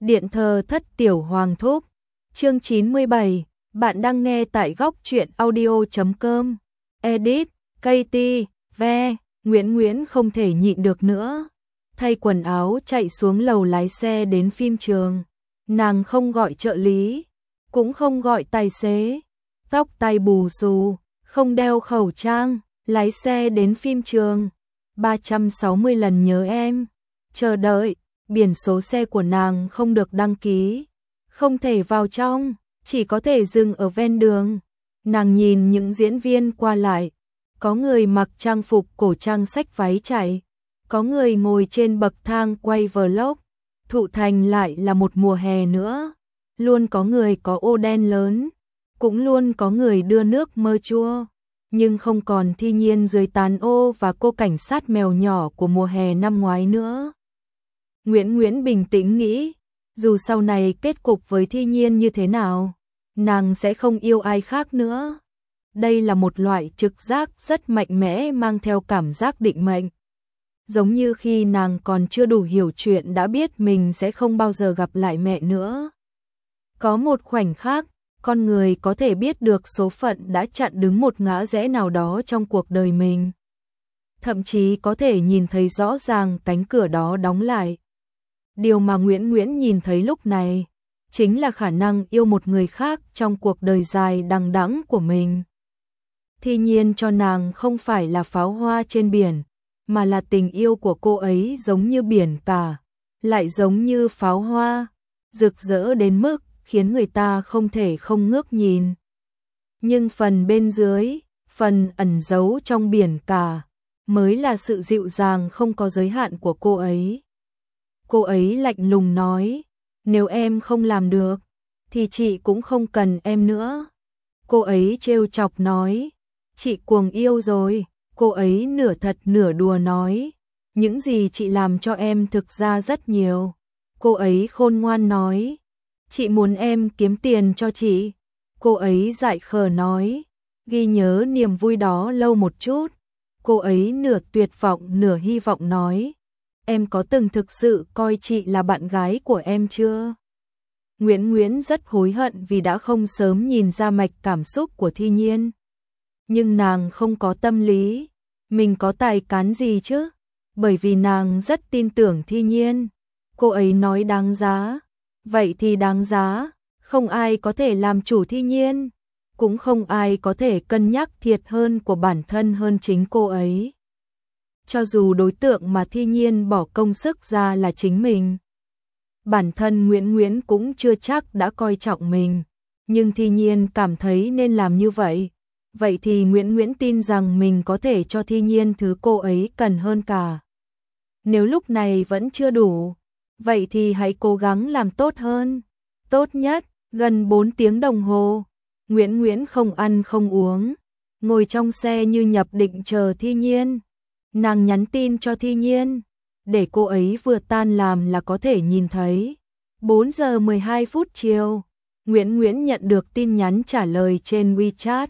Điện thờ thất tiểu hoàng thúc. Chương 97, bạn đang nghe tại góc truyện audio.com. Edit, KT, Ve, Nguyễn không thể nhịn được nữa. Thay quần áo chạy xuống lầu lái xe đến phim trường. Nàng không gọi trợ lý, cũng không gọi tài xế. Tóc tai bù xù, không đeo khẩu trang, lái xe đến phim trường. 360 lần nhớ em. Chờ đợi, biển số xe của nàng không được đăng ký, không thể vào trong, chỉ có thể dừng ở ven đường. Nàng nhìn những diễn viên qua lại, có người mặc trang phục cổ trang xách váy chạy, có người ngồi trên bậc thang quay vlog. Thụ Thành lại là một mùa hè nữa, luôn có người có ô đen lớn, cũng luôn có người đưa nước mơ chua, nhưng không còn Thi Nhiên dưới tán ô và cô cảnh sát mèo nhỏ của mùa hè năm ngoái nữa. Nguyễn bình tĩnh nghĩ, dù sau này kết cục với Thi Nhiên như thế nào, nàng sẽ không yêu ai khác nữa. Đây là một loại trực giác rất mạnh mẽ mang theo cảm giác định mệnh. Giống như khi nàng còn chưa đủ hiểu chuyện đã biết mình sẽ không bao giờ gặp lại mẹ nữa. Có một khoảnh khắc, con người có thể biết được số phận đã chặn đứng một ngã rẽ nào đó trong cuộc đời mình. Thậm chí có thể nhìn thấy rõ ràng cánh cửa đó đóng lại. Điều mà Nguyễn nhìn thấy lúc này, chính là khả năng yêu một người khác trong cuộc đời dài đằng đẵng của mình. Thi Nhiên cho nàng không phải là pháo hoa trên biển, mà là tình yêu của cô ấy giống như biển cả, lại giống như pháo hoa, rực rỡ đến mức khiến người ta không thể không ngước nhìn. Nhưng phần bên dưới, phần ẩn giấu trong biển cả, mới là sự dịu dàng không có giới hạn của cô ấy. Cô ấy lạnh lùng nói, nếu em không làm được, thì chị cũng không cần em nữa. Cô ấy trêu chọc nói, chị cuồng yêu rồi. Cô ấy nửa thật nửa đùa nói, những gì chị làm cho em thực ra rất nhiều. Cô ấy khôn ngoan nói, chị muốn em kiếm tiền cho chị. Cô ấy dại khờ nói, ghi nhớ niềm vui đó lâu một chút. Cô ấy nửa tuyệt vọng nửa hy vọng nói, em có từng thực sự coi chị là bạn gái của em chưa? Nguyễn rất hối hận vì đã không sớm nhìn ra mạch cảm xúc của Thi Nhiên. Nhưng nàng không có tâm lý, mình có tài cán gì chứ? Bởi vì nàng rất tin tưởng Thi Nhiên. Cô ấy nói đáng giá, vậy thì đáng giá, không ai có thể làm chủ Thi Nhiên, cũng không ai có thể cân nhắc thiệt hơn của bản thân hơn chính cô ấy. Cho dù đối tượng mà Thi Nhiên bỏ công sức ra là chính mình, bản thân Nguyễn cũng chưa chắc đã coi trọng mình, nhưng Thi Nhiên cảm thấy nên làm như vậy. Vậy thì Nguyễn tin rằng mình có thể cho Thi Nhiên thứ cô ấy cần hơn cả. Nếu lúc này vẫn chưa đủ, vậy thì hãy cố gắng làm tốt hơn. Tốt nhất, gần 4 tiếng đồng hồ, Nguyễn không ăn không uống, ngồi trong xe như nhập định chờ Thi Nhiên. Nàng nhắn tin cho Thi Nhiên, để cô ấy vừa tan làm là có thể nhìn thấy. 4 giờ 12 phút chiều, Nguyễn nhận được tin nhắn trả lời trên WeChat.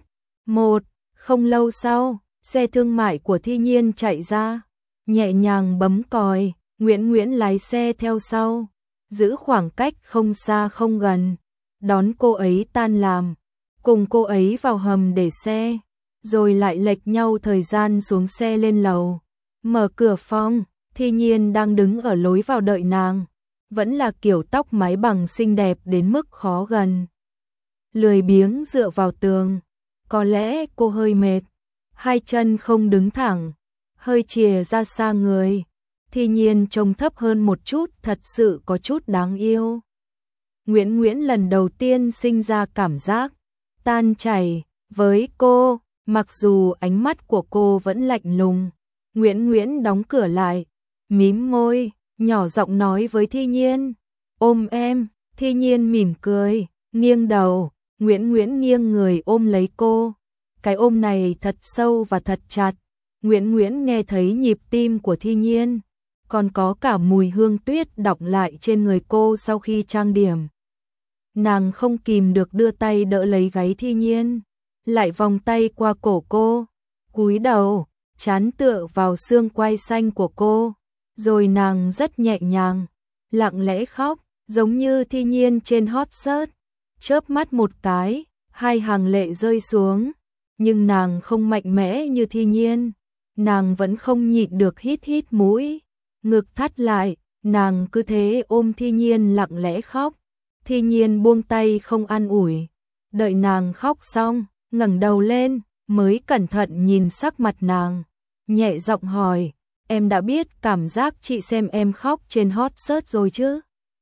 Không lâu sau, xe thương mại của Thi Nhiên chạy ra, nhẹ nhàng bấm còi, Nguyễn lái xe theo sau, giữ khoảng cách không xa không gần, đón cô ấy tan làm, cùng cô ấy vào hầm để xe, rồi lại lệch nhau thời gian xuống xe lên lầu. Mở cửa phòng, Thi Nhiên đang đứng ở lối vào đợi nàng, vẫn là kiểu tóc mái bằng xinh đẹp đến mức khó gần. Lười biếng dựa vào tường. Có lẽ cô hơi mệt, hai chân không đứng thẳng, hơi chìa ra xa người. Thi Nhiên trông thấp hơn một chút, thật sự có chút đáng yêu. Nguyễn lần đầu tiên sinh ra cảm giác tan chảy với cô, mặc dù ánh mắt của cô vẫn lạnh lùng. Nguyễn đóng cửa lại, mím môi, nhỏ giọng nói với Thi Nhiên, ôm em. Thi Nhiên mỉm cười, nghiêng đầu. Nguyễn nghiêng người ôm lấy cô. Cái ôm này thật sâu và thật chặt. Nguyễn nghe thấy nhịp tim của Thi Nhiên, còn có cả mùi hương tuyết đọng lại trên người cô sau khi trang điểm. Nàng không kìm được đưa tay đỡ lấy gáy Thi Nhiên, lại vòng tay qua cổ cô, cúi đầu, trán tựa vào xương quai xanh của cô, rồi nàng rất nhẹ nhàng, lặng lẽ khóc. giống như Thi Nhiên trên hot search. Chớp mắt một cái, 2 hàng lệ rơi xuống, nhưng nàng không mạnh mẽ như Thi Nhiên, nàng vẫn không nhịn được hít hít mũi, ngực thắt lại, nàng cứ thế ôm Thi Nhiên lặng lẽ khóc. Thi Nhiên buông tay không an ủi, đợi nàng khóc xong, ngẩng đầu lên, mới cẩn thận nhìn sắc mặt nàng, nhẹ giọng hỏi, em đã biết cảm giác chị xem em khóc trên hot search rồi chứ?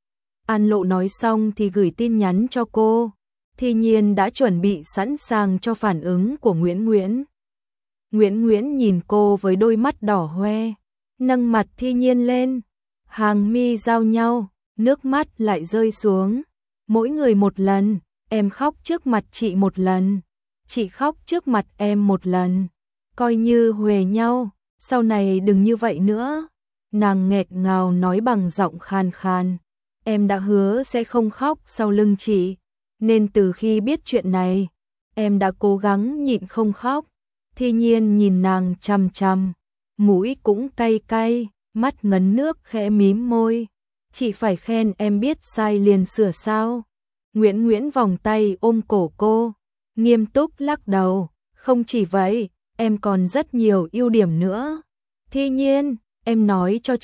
An Lộ nói xong thì gửi tin nhắn cho cô. Thi Nhiên đã chuẩn bị sẵn sàng cho phản ứng của Nguyễn Nguyễn. Nguyễn Nguyễn nhìn cô với đôi mắt đỏ hoe, nâng mặt Thi Nhiên lên, hàng mi giao nhau, nước mắt lại rơi xuống. Mỗi người một lần, em khóc trước mặt chị một lần, chị khóc trước mặt em một lần, coi như huề nhau, sau này đừng như vậy nữa. Nàng nghẹt ngào nói bằng giọng khàn khàn, em đã hứa sẽ không khóc sau lưng chị, nên từ khi biết chuyện này, em đã cố gắng nhịn không khóc. Thi Nhiên nhìn nàng chằm chằm, mũi cũng cay cay, mắt ngấn nước khẽ mím môi. Chị phải khen em biết sai liền sửa sao? Nguyễn Nguyễn vòng tay ôm cổ cô, nghiêm túc lắc đầu, không chỉ vậy, em còn rất nhiều ưu điểm nữa. Thi Nhiên, em nói cho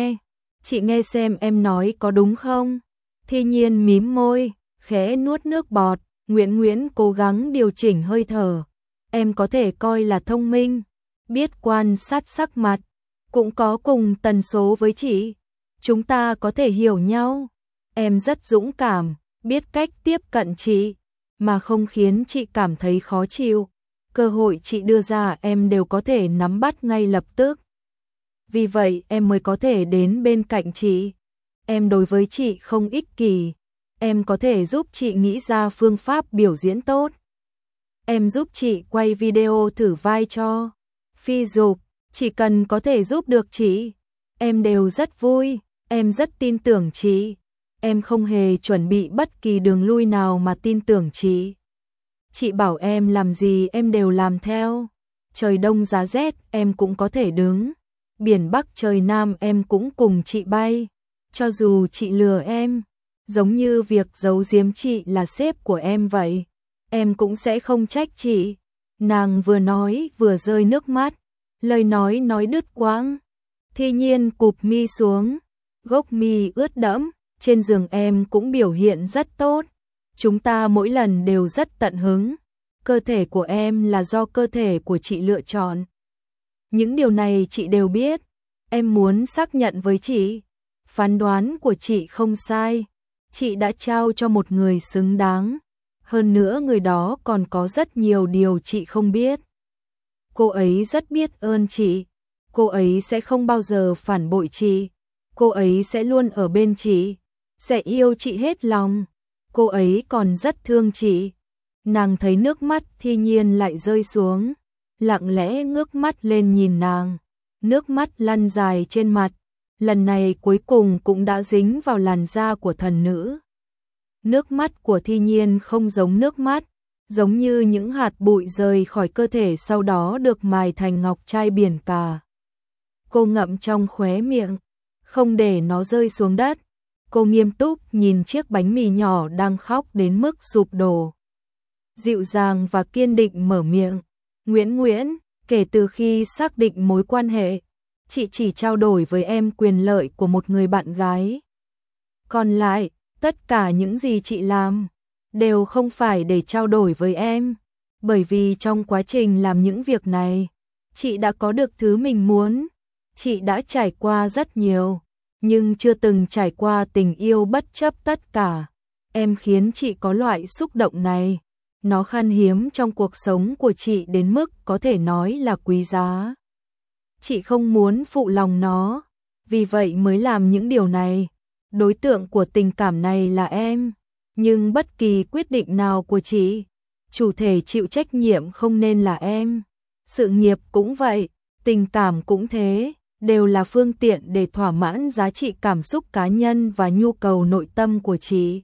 chị nghe xem em nói có đúng không? Thi Nhiên mím môi, khẽ nuốt nước bọt. Nguyễn Nguyễn cố gắng điều chỉnh hơi thở. Em có thể coi là thông minh, biết quan sát sắc mặt, cũng có cùng tần số với chị. Chúng ta có thể hiểu nhau. Em rất dũng cảm, biết cách tiếp cận chị, mà không khiến chị cảm thấy khó chịu. Cơ hội chị đưa ra em đều có thể nắm bắt ngay lập tức. Vì vậy em mới có thể đến bên cạnh chị. Em đối với chị không ích kỷ. Em có thể giúp chị nghĩ ra phương pháp biểu diễn tốt. Em giúp chị quay video thử vai cho Phi Dục, chỉ cần có thể giúp được chị, em đều rất vui, em rất tin tưởng chị. Em không hề chuẩn bị bất kỳ đường lui nào mà tin tưởng chị. Chị bảo em làm gì em đều làm theo. Trời đông giá rét em cũng có thể đứng. Biển Bắc trời Nam em cũng cùng chị bay. Cho dù chị lừa em, giống như việc giấu giếm chị là sếp của em vậy, em cũng sẽ không trách chị. Nàng vừa nói vừa rơi nước mắt, lời nói đứt quãng. Thi Nhiên cụp mi xuống, gốc mi ướt đẫm, trên giường em cũng biểu hiện rất tốt. Chúng ta mỗi lần đều rất tận hứng. Cơ thể của em là do cơ thể của chị lựa chọn. Những điều này chị đều biết. Em muốn xác nhận với chị, phán đoán của chị không sai. Chị đã trao cho một người xứng đáng. Hơn nữa người đó còn có rất nhiều điều chị không biết. Cô ấy rất biết ơn chị. Cô ấy sẽ không bao giờ phản bội chị. Cô ấy sẽ luôn ở bên chị, sẽ yêu chị hết lòng. Cô ấy còn rất thương chị. Nàng thấy nước mắt Thi Nhiên lại rơi xuống, lặng lẽ ngước mắt lên nhìn nàng. Nước mắt lăn dài trên mặt, lần này cuối cùng cũng đã dính vào làn da của thần nữ. Nước mắt của Thi Nhiên không giống nước mắt, giống như những hạt bụi rơi khỏi cơ thể sau đó được mài thành ngọc trai biển cả. Cô ngậm trong khóe miệng, không để nó rơi xuống đất. Cô nghiêm túc nhìn chiếc bánh mì nhỏ đang khóc đến mức sụp đổ. Dịu dàng và kiên định mở miệng. Nguyễn Nguyễn, kể từ khi xác định mối quan hệ, chị chỉ trao đổi với em quyền lợi của một người bạn gái. Còn lại, tất cả những gì chị làm, đều không phải để trao đổi với em. Bởi vì trong quá trình làm những việc này, chị đã có được thứ mình muốn. Chị đã trải qua rất nhiều, nhưng chưa từng trải qua tình yêu bất chấp tất cả. Em khiến chị có loại xúc động này. Nó khan hiếm trong cuộc sống của chị đến mức có thể nói là quý giá. Chị không muốn phụ lòng nó, vì vậy mới làm những điều này. Đối tượng của tình cảm này là em, nhưng bất kỳ quyết định nào của chị, chủ thể chịu trách nhiệm không nên là em. Sự nghiệp cũng vậy, tình cảm cũng thế, đều là phương tiện để thỏa mãn giá trị cảm xúc cá nhân và nhu cầu nội tâm của chị.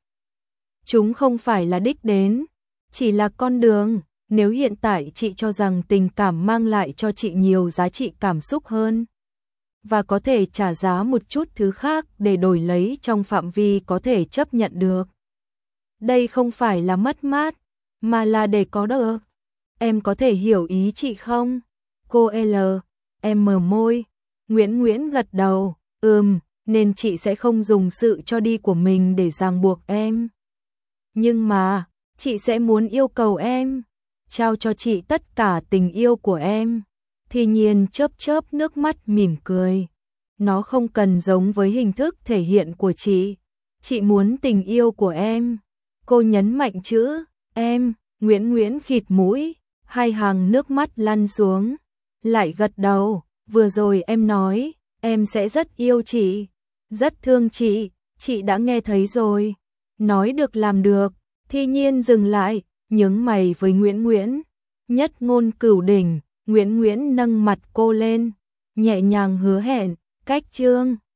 Chúng không phải là đích đến, chỉ là con đường. Nếu hiện tại chị cho rằng tình cảm mang lại cho chị nhiều giá trị cảm xúc hơn, và có thể trả giá một chút thứ khác để đổi lấy trong phạm vi có thể chấp nhận được. Đây không phải là mất mát, mà là để có được. Em có thể hiểu ý chị không? Cô L. Em mở môi. Nguyễn gật đầu. Nên chị sẽ không dùng sự cho đi của mình để ràng buộc em. Nhưng mà, chị sẽ muốn yêu cầu em trao cho chị tất cả tình yêu của em. Thi Nhiên chớp nước mắt mỉm cười. Nó không cần giống với hình thức thể hiện của chị. Chị muốn tình yêu của em. Cô nhấn mạnh chữ em. Nguyễn khịt mũi, hai hàng nước mắt lăn xuống. Lại gật đầu. Vừa rồi em nói em sẽ rất yêu chị, rất thương chị đã nghe thấy rồi. Nói được làm được. Thi Nhiên dừng lại, nhướng mày với Nguyễn. Nhất ngôn cửu đỉnh. Nguyễn nâng mặt cô lên, nhẹ nhàng hứa hẹn, cách chương